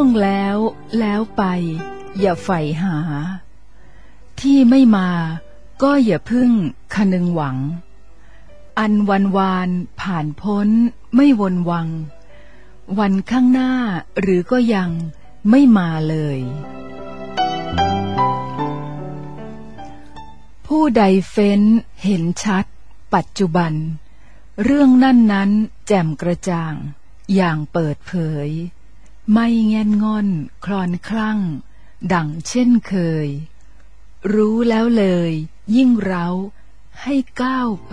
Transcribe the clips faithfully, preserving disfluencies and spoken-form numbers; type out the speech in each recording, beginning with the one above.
แล้วแล้วไปอย่าใฝ่หาที่ไม่มาก็อย่าพึ่งคนึงหวังอันวันวานผ่านพ้นไม่วนวังวันข้างหน้าหรือก็ยังไม่มาเลยผู้ใดเฟ้นเห็นชัดปัจจุบันเรื่องนั่นนั้นแจ่มกระจ่างอย่างเปิดเผยไม่แง่นง่อนคลอนคลั่งดั่งเช่นเคยรู้แล้วเลยยิ่งเร้าให้ก้าวไป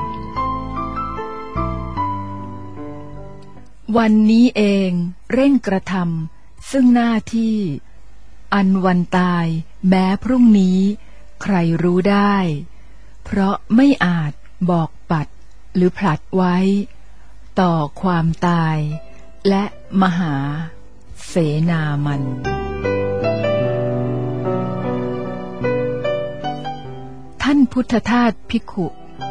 วันนี้เองเร่งกระทำซึ่งหน้าที่อันวันตายแม้พรุ่งนี้ใครรู้ได้เพราะไม่อาจบอกปัดหรือผลัดไว้ต่อความตายและมหาเสนามันท่านพุทธทาสภิกขุ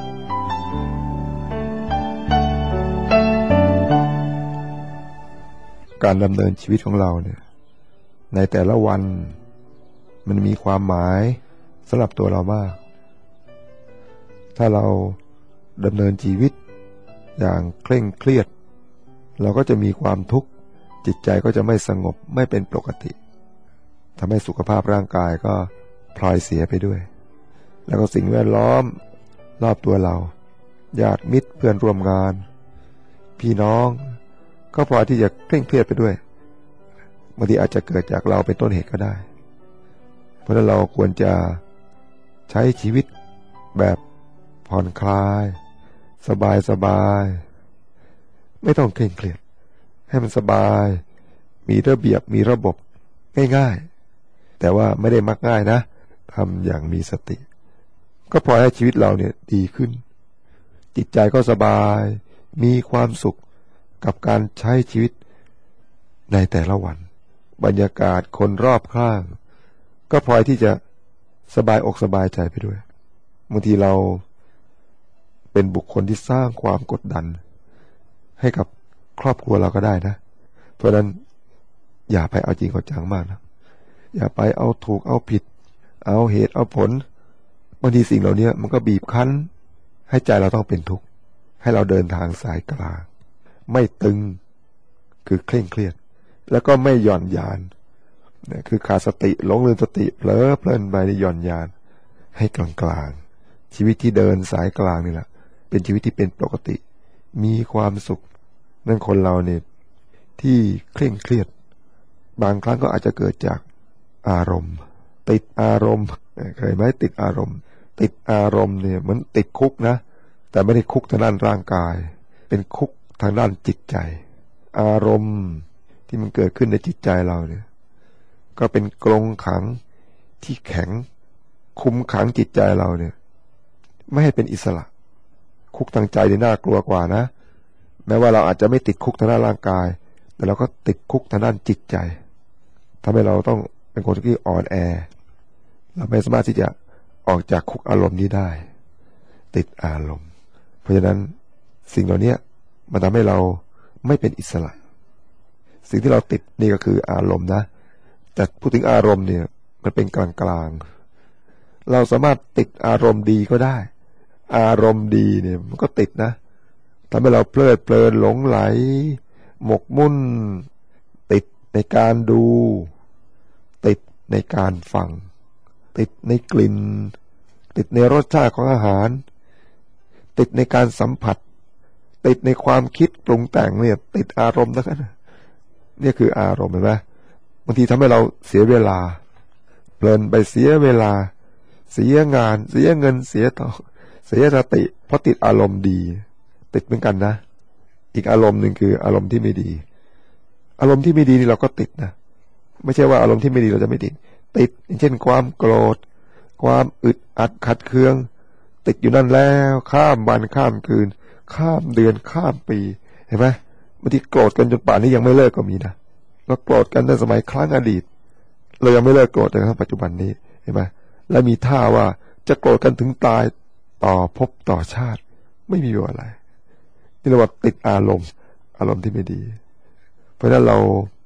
การดำเนินชีวิตของเราเนี่ยในแต่ละวันมันมีความหมายสำหรับตัวเรามากถ้าเราดำเนินชีวิตอย่างเคร่งเครียดเราก็จะมีความทุกข์จิตใจก็จะไม่สงบไม่เป็นปกติทำให้สุขภาพร่างกายก็พลอยเสียไปด้วยแล้วก็สิ่งแวดล้อมรอบตัวเราญาติมิตรเพื่อนร่วมงานพี่น้องก็พลอยที่จะเคร่งเครียดไปด้วยบางทีอาจจะเกิดจากเราเป็นต้นเหตุก็ได้เพราะฉะนั้นเราควรจะใช้ชีวิตแบบผ่อนคลายสบายสบายไม่ต้องเคร่งเครียดให้มันสบายมีระเบียบมีระบบง่ายๆแต่ว่าไม่ได้มักง่ายนะทำอย่างมีสติก็พอให้ชีวิตเราเนี่ยดีขึ้นจิตใจก็สบายมีความสุขกับการใช้ชีวิตในแต่ละวันบรรยากาศคนรอบข้างก็พลอยที่จะสบายอกสบายใจไปด้วยบางทีเราเป็นบุคคลที่สร้างความกดดันให้กับครอบครัวเราก็ได้นะเพราะนั้นอย่าไปเอาจริงเอาจังมากนะอย่าไปเอาถูกเอาผิดเอาเหตุเอาผลบางทีสิ่งเหล่านี้มันก็บีบคั้นให้ใจเราต้องเป็นทุกข์ให้เราเดินทางสายกลางไม่ตึงคือเคร่งเครียดแล้วก็ไม่หย่อนยานเนี่ยคือขาดสติหลงลืมสติเผลอเพลินไปในหย่อนยานให้กลางกลางชีวิตที่เดินสายกลางนี่แหละเป็นชีวิตที่เป็นปกติมีความสุขนั่นคนเราเนี่ยที่เคร่งเครียดบางครั้งก็อาจจะเกิดจากอารมณ์ติดอารมณ์เคยไหมติดอารมณ์ติดอารมณ์เนี่ยเหมือนติดคุกนะแต่ไม่ได้คุกทางด้านร่างกายเป็นคุกทางด้านจิตใจอารมณ์ที่มันเกิดขึ้นในจิตใจเราเนี่ยก็เป็นกรงขังที่แข็งคุมขังจิตใจเราเนี่ยไม่ให้เป็นอิสระคุกทางใจนี่น่ากลัวกว่านะแม้ว่าเราอาจจะไม่ติดคุกทางด้านร่างกายแต่เราก็ติดคุกทางด้านจิตใจทำให้เราต้องเป็นคนที่อ่อนแอเราไม่สามารถที่จะออกจากคุกอารมณ์นี้ได้ติดอารมณ์เพราะฉะนั้นสิ่งเหล่านี้มันทำให้เราไม่เป็นอิสระสิ่งที่เราติดนี่ก็คืออารมณ์นะแต่พูดถึงอารมณ์เนี่ยมันเป็นกลางๆเราสามารถติดอารมณ์ดีก็ได้อารมณ์ดีเนี่ยมันก็ติดนะทำให้เราเพลิดเพลินหลงไหลหมกมุ่นติดในการดูติดในการฟังติดในกลิ่นติดในรสชาติของอาหารติดในการสัมผัสติดในความคิดปรุงแต่งเนี่ยติดอารมณ์ทั้งนั้นนี่คืออารมณ์เห็นไหมบางทีทำให้เราเสียเวลาเพลินไปเสียเวลาเสียงานเสียเงินเสียทองเสียสติเพราะติดอารมณ์ดีติดเหมือนกันนะอีกอารมณ์หนึ่งคืออารมณ์ที่ไม่ดีอารมณ์ที่ไม่ดีนี่เราก็ติดนะไม่ใช่ว่าอารมณ์ที่ไม่ดีเราจะไม่ติดติดอย่างเช่นความโกรธความอึดอัดขัดเคืองติดอยู่นั่นแล้วข้ามวันข้ามคืนข้ามเดือนข้ามปีเห็นไหมบางทีโกรธกันจนป่านนี้ยังไม่เลิกก็มีนะเราโกรธกันในสมัยครั้งอดีตเรายังไม่เลิกโกรธจนกระทั่งปัจจุบันนี้เห็นไหมและมีท่าว่าจะโกรธกันถึงตายต่อภพต่อชาติไม่มีอะไรนี่เรียกว่าติดอารมณ์อารมณ์ที่ไม่ดีเพราะฉะนั้นเรา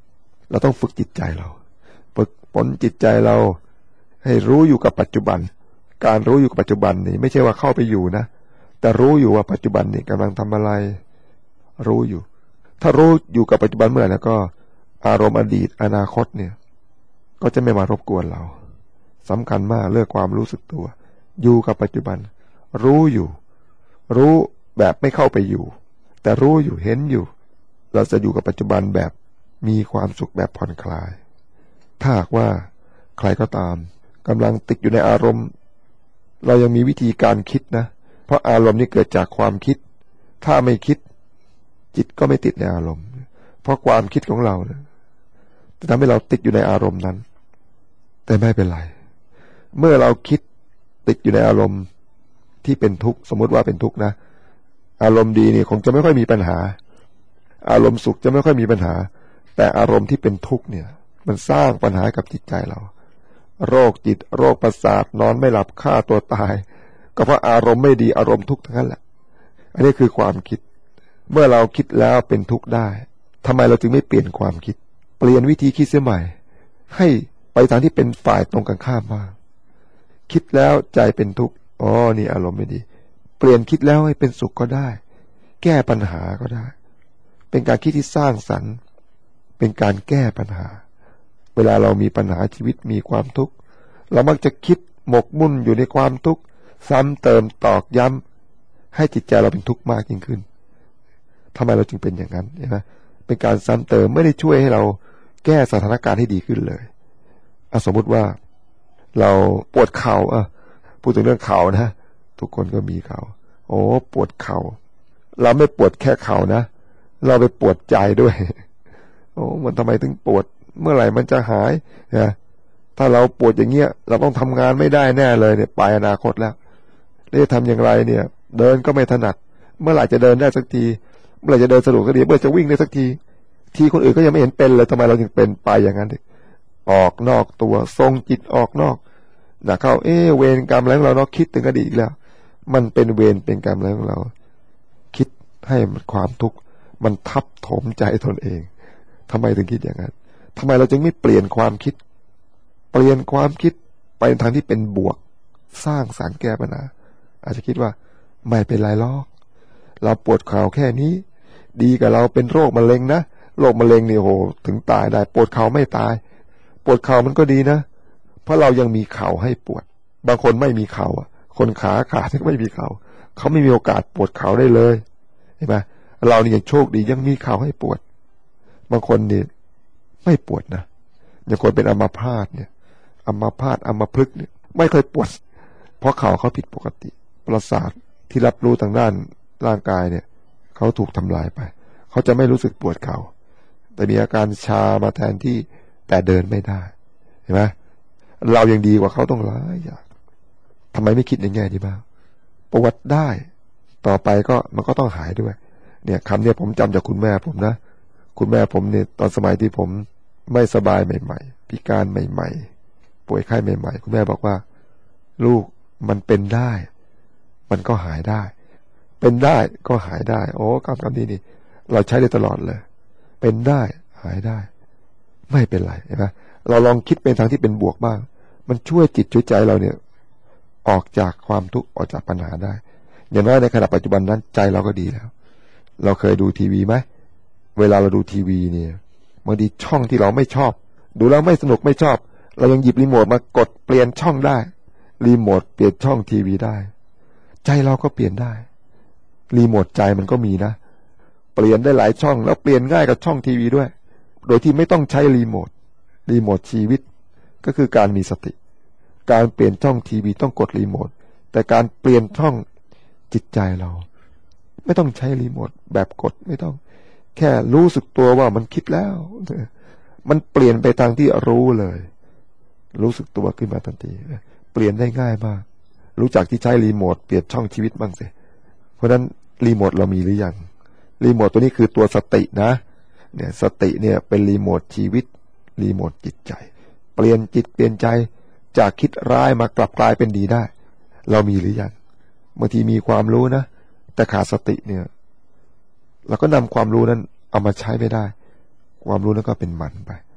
เราต้องฝึกจิตใจเราฝึกฝนจิตใจเราให้รู้อยู่กับปัจจุบันการรู้อยู่กับปัจจุบันนี่ไม่ใช่ว่าเข้าไปอยู่นะแต่รู้อยู่ว่าปัจจุบันนี่กำลังทำอะไรรู้อยู่ถ้ารู้อยู่กับปัจจุบันเมื่อแล้วก็อารมณ์อดีตอนาคตเนี่ยก็จะไม่มารบกวนเราสำคัญมากเรื่องความรู้สึกตัวอยู่กับปัจจุบันรู้อยู่รู้แบบไม่เข้าไปอยู่แต่รู้อยู่เห็นอยู่เราจะอยู่กับปัจจุบันแบบมีความสุขแบบผ่อนคลายถ้าหากว่าใครก็ตามกำลังติดอยู่ในอารมณ์เรายังมีวิธีการคิดนะเพราะอารมณ์นี้เกิดจากความคิดถ้าไม่คิดจิตก็ไม่ติดในอารมณ์เพราะความคิดของเราเนี่ยจะทำให้เราติดอยู่ในอารมณ์นั้นแต่ไม่เป็นไรเมื่อเราคิดติดอยู่ในอารมณ์ที่เป็นทุกข์สมมติว่าเป็นทุกข์นะอารมณ์ดีนี่คงจะไม่ค่อยมีปัญหาอารมณ์สุขจะไม่ค่อยมีปัญหาแต่อารมณ์ที่เป็นทุกข์เนี่ยมันสร้างปัญหากับจิตใจเราโรคจิตโรคประสาทนอนไม่หลับฆ่าตัวตายก็เพราะอารมณ์ไม่ดีอารมณ์ทุกข์ทั้งนั้นแหละอันนี้คือความคิดเมื่อเราคิดแล้วเป็นทุกข์ได้ทำไมเราจึงไม่เปลี่ยนความคิดเปลี่ยนวิธีคิดเสียใหม่ให้ไปทางที่เป็นฝ่ายตรงกันข้ามบ้างคิดแล้วใจเป็นทุกข์อ๋อนี่อารมณ์ไม่ดีเปลี่ยนคิดแล้วให้เป็นสุขก็ได้แก้ปัญหาก็ได้เป็นการคิดที่สร้างสรรค์เป็นการแก้ปัญหาเวลาเรามีปัญหาชีวิตมีความทุกข์เรามักจะคิดหมกมุ่นอยู่ในความทุกข์ซ้ำเติมตอกย้ำให้จิตใจเราเป็นทุกข์มากยิ่งขึ้นทำไมเราจึงเป็นอย่างนั้นเห็นไหมเป็นการซ้ำเติมไม่ได้ช่วยให้เราแก้สถานการณ์ให้ดีขึ้นเลยอ่ะสมมุติว่าเราปวดเข่าอ่ะพูดถึงเรื่องเข่านะทุกคนก็มีเข่าโอ้ปวดเข่าเราไม่ปวดแค่เข่านะเราไปปวดใจด้วยโอ้มันทำไมถึงปวดเมื่อไหร่มันจะหายนะถ้าเราปวดอย่างเงี้ยเราต้องทำงานไม่ได้แน่เลยเนี่ยไปอนาคตแล้วแล้วจะทำอย่างไรเนี่ยเดินก็ไม่ถนัดเมื่อไหร่จะเดินได้สักทีเมื่อไหร่จะเดินสะดวกสักทีเมื่อจะวิ่งได้สักทีทีคนอื่นก็ยังไม่เห็นเป็นเลยทำไมเราถึงเป็นไปอย่างนั้นออกนอกตัวทรงจิตออกนอกนะเข้าเอ๊ะเวรกรรมอะไรของเราเนาะคิดถึงอดีตอีกแล้วมันเป็นเวรเป็นกรรมอะไรของเราคิดให้มันความทุกข์มันทับถมใจตนเองทำไมถึงคิดอย่างนั้นทำไมเราจึงไม่เปลี่ยนความคิดเปลี่ยนความคิดไปในทางที่เป็นบวกสร้างสรรค์แก้ปัญหาอาจจะคิดว่าไม่เป็นไรหรอกเราปวดเข่าแค่นี้ดีกับเราเป็นโรคมะเร็งนะโรคมะเร็งนี่โหถึงตายได้ปวดเข่าไม่ตายปวดเข่ามันก็ดีนะเพราะเรายังมีเข่าให้ปวดบางคนไม่มีเข่าอ่ะคนขาขาดก็ไม่มีเข่าเขาไม่มีโอกาสปวดเข่าได้เลยเห็นไหมเรานี่ยังโชคดียังมีเข่าให้ปวดบางคนนี่ไม่ปวดนะอย่างคนเป็นอัมพาตเนี่ยอัมพาตอัมพฤกษ์เนี่ยไม่เคยปวดเพราะเข่าเขาผิดปกติประสาทที่รับรู้ทางด้านร่างกายเนี่ยเขาถูกทำลายไปเขาจะไม่รู้สึกปวดเข่าแต่มีอาการชามาแทนที่แต่เดินไม่ได้เห็นไหมเรายังดีกว่าเขาต้องหลายอย่างทำไมไม่คิดในแง่ดีบ้างปวดได้ต่อไปก็มันก็ต้องหายด้วยเนี่ยคำเนี่ยผมจำจากคุณแม่ผมนะคุณแม่ผมเนี่ยตอนสมัยที่ผมไม่สบายใหม่ๆพิการใหม่ๆป่วยไข้ใหม่ๆคุณแม่บอกว่าลูกมันเป็นได้มันก็หายได้เป็นได้ก็หายได้โอ้คำคำนี้นี่เราใช้ได้ตลอดเลยเป็นได้หายได้ไม่เป็นไรเห็นไหมเราลองคิดเป็นทางที่เป็นบวกบ้างมันช่วยจิตช่วยใจเราเนี่ยออกจากความทุกข์ออกจากปัญหาได้อย่างน้อยในขณะปัจจุบันนั้นใจเราก็ดีแล้วเราเคยดูทีวีไหมเวลาเราดูทีวีเนี่ยบางทีช่องที่เราไม่ชอบดูแล้วไม่สนุกไม่ชอบเรายังหยิบรีโมทมากดเปลี่ยนช่องได้รีโมทเปลี่ยนช่องทีวีได้ใจเราก็เปลี่ยนได้รีโมทใจมันก็มีนะเปลี่ยนได้หลายช่องแล้วเปลี่ยนง่ายกับช่องทีวีด้วยโดยที่ไม่ต้องใช้รีโมทรีโมทชีวิตก็คือการมีสติการเปลี่ยนช่องทีวีต้องกดรีโมทแต่การเปลี่ยนช่องจิตใจเราไม่ต้องใช้รีโมทแบบกดไม่ต้องแค่รู้สึกตัวว่ามันคิดแล้วมันเปลี่ยนไปทางที่รู้เลยรู้สึกตัวขึ้นมาทันทีเปลี่ยนได้ง่ายมากรู้จักที่ใช้รีโมทเปลี่ยนช่องชีวิตบ้างสิเพราะฉะนั้นรีโมทเรามีหรือยังรีโมทตัวนี้คือตัวสตินะเนี่ยสติเนี่ยเป็นรีโมทชีวิตรีโมทจิตใจเปลี่ยนจิตเปลี่ยนใจจากคิดร้ายมากลับกลายเป็นดีได้เรามีหรือยังบางทีมีความรู้นะแต่ขาดสติเนี่ยเราก็นำความรู้นั้นเอามาใช้ไม่ได้ความรู้นั้นก็เป็นมันไป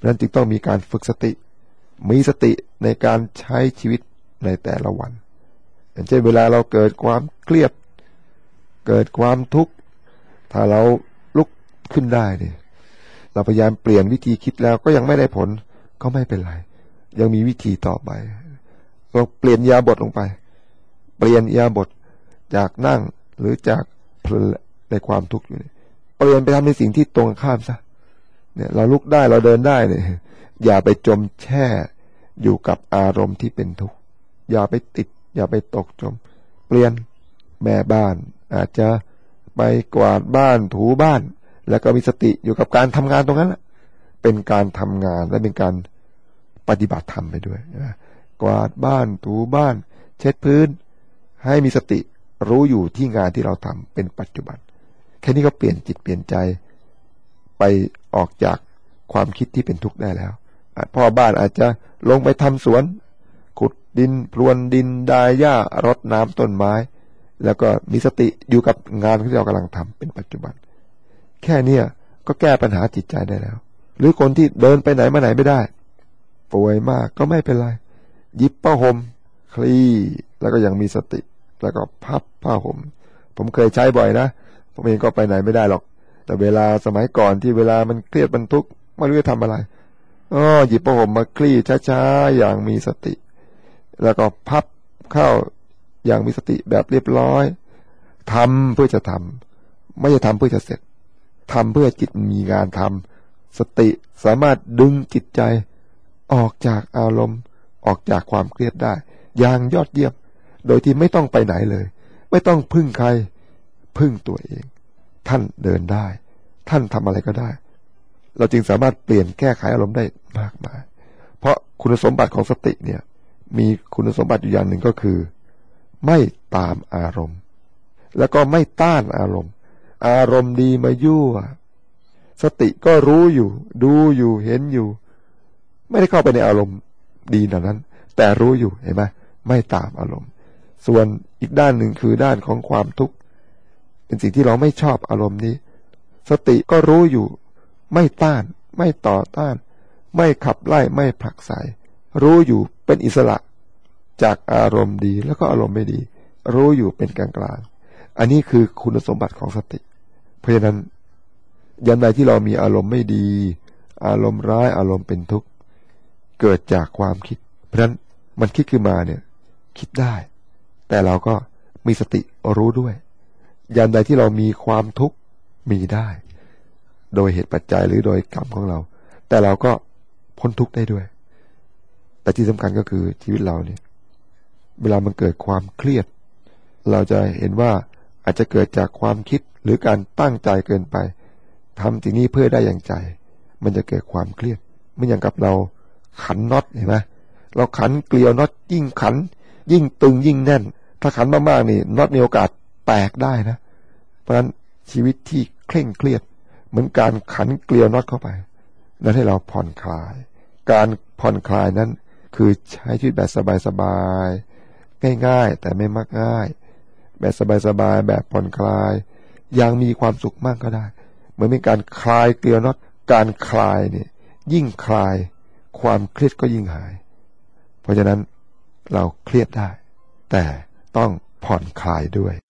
ะนั้นจึงต้องมีการฝึกสติมีสติในการใช้ชีวิตในแต่ละวันอย่างเช่นเวลาเราเกิดความเครียดเกิดความทุกข์ถ้าเราลุกขึ้นได้เนี่ยเราพยายามเปลี่ยนวิธีคิดแล้วก็ยังไม่ได้ผลก็ไม่เป็นไรยังมีวิธีต่อไปเราเปลี่ยนอิริยาบถลงไปเปลี่ยนอิริยาบถจากนั่งหรือจากเพลินในความทุกข์อยู่เนี่ยเปลี่ยนไปทำในสิ่งที่ตรงข้ามซะเนี่ยเราลุกได้เราเดินได้เนี่ยอย่าไปจมแช่อยู่กับอารมณ์ที่เป็นทุกข์อย่าไปติดอย่าไปตกจมเปลี่ยนแม่บ้านอาจจะไปกวาดบ้านถูบ้านแล้วก็มีสติอยู่กับการทำงานตรงนั้นแหละเป็นการทำงานและเป็นการปฏิบัติธรรมไปด้วยนะกวาดบ้านถูบ้านเช็ดพื้นให้มีสติรู้อยู่ที่งานที่เราทำเป็นปัจจุบันแค่นี้ก็เปลี่ยนจิตเปลี่ยนใจไปออกจากความคิดที่เป็นทุกข์ได้แล้วพ่อบ้านอาจจะลงไปทำสวนขุดดินพรวนดินดายหญ้ารดน้ำต้นไม้แล้วก็มีสติอยู่กับงานที่เรากำลังทำเป็นปัจจุบันแค่นี้ก็แก้ปัญหาจิตใจได้แล้วหรือคนที่เดินไปไหนมาไหนไม่ได้ป่วยมากก็ไม่เป็นไรหยิบผ้าห่มคลี่แล้วก็ยังมีสติแล้วก็พับผ้าห่มผมเคยใช้บ่อยนะผมเองก็ไปไหนไม่ได้หรอกแต่เวลาสมัยก่อนที่เวลามันเครียดมันทุกข์ไม่รู้จะทำอะไรอ๋อหยิบผ้าห่มมาคลี่ช้าๆอย่างมีสติแล้วก็พับเข้าอย่างมีสติแบบเรียบร้อยทำเพื่อจะทำไม่ใช่ทำเพื่อจะเสร็จทำเพื่อจิตมีงานทำสติสามารถดึงจิตใจออกจากอารมณ์ออกจากความเครียดได้อย่างยอดเยี่ยมโดยที่ไม่ต้องไปไหนเลยไม่ต้องพึ่งใครพึ่งตัวเองท่านเดินได้ท่านทำอะไรก็ได้เราจึงสามารถเปลี่ยนแก้ไขอารมณ์ได้มากมายเพราะคุณสมบัติของสติเนี่ยมีคุณสมบัติอยู่อย่างหนึ่งก็คือไม่ตามอารมณ์แล้วก็ไม่ต้านอารมณ์อารมณ์ดีมายั่วสติก็รู้อยู่ดูอยู่เห็นอยู่ไม่ได้เข้าไปในอารมณ์ดีนั้นนั้นแต่รู้อยู่เห็นไหมไม่ตามอารมณ์ส่วนอีกด้านหนึ่งคือด้านของความทุกข์เป็นสิ่งที่เราไม่ชอบอารมณ์นี้สติก็รู้อยู่ไม่ต้านไม่ต่อต้านไม่ขับไล่ไม่ผลักไสรู้อยู่เป็นอิสระจากอารมณ์ดีแล้วก็อารมณ์ไม่ดีรู้อยู่เป็นกลางกลางอันนี้คือคุณสมบัติของสติเพราะฉะนั้นยันใดที่เรามีอารมณ์ไม่ดีอารมณ์ร้ายอารมณ์เป็นทุกข์เกิดจากความคิดเพราะฉะนั้นมันคิดขึ้นมาเนี่ยคิดได้แต่เราก็มีสติรู้ด้วยยันใดที่เรามีความทุกข์มีได้โดยเหตุปัจจัยหรือโดยกรรมของเราแต่เราก็พ้นทุกข์ได้ด้วยแต่ที่สำคัญก็คือชีวิตเราเนี่ยเวลามันเกิดความเครียดเราจะเห็นว่าอาจจะเกิดจากความคิดหรือการตั้งใจเกินไปทำสิ่งนี้เพื่อได้อย่างใจมันจะเกิดความเครียดไม่อย่างกับเราขันน็อตเห็นไหมเราขันเกลียวน็อตยิ่งขันยิ่งตึงยิ่งแน่นถ้าขันมากๆนี่น็อตมีโอกาสแตกได้นะเพราะฉะนั้นชีวิตที่เคร่งเครียดเหมือนการขันเกลียวน็อตเข้าไปนั้นให้เราผ่อนคลายการผ่อนคลายนั้นคือใช้ชีวิตแบบสบายๆง่ายๆแต่ไม่มักง่ายแบบสบายๆแบบผ่อนคลายอย่างมีความสุขมากก็ได้เหมือนเป็นการคลายเกลียวน็อตการคลายเนี่ยยิ่งคลายความเครียดก็ยิ่งหายเพราะฉะนั้นเราเครียดได้แต่ต้องผ่อนคลายด้วย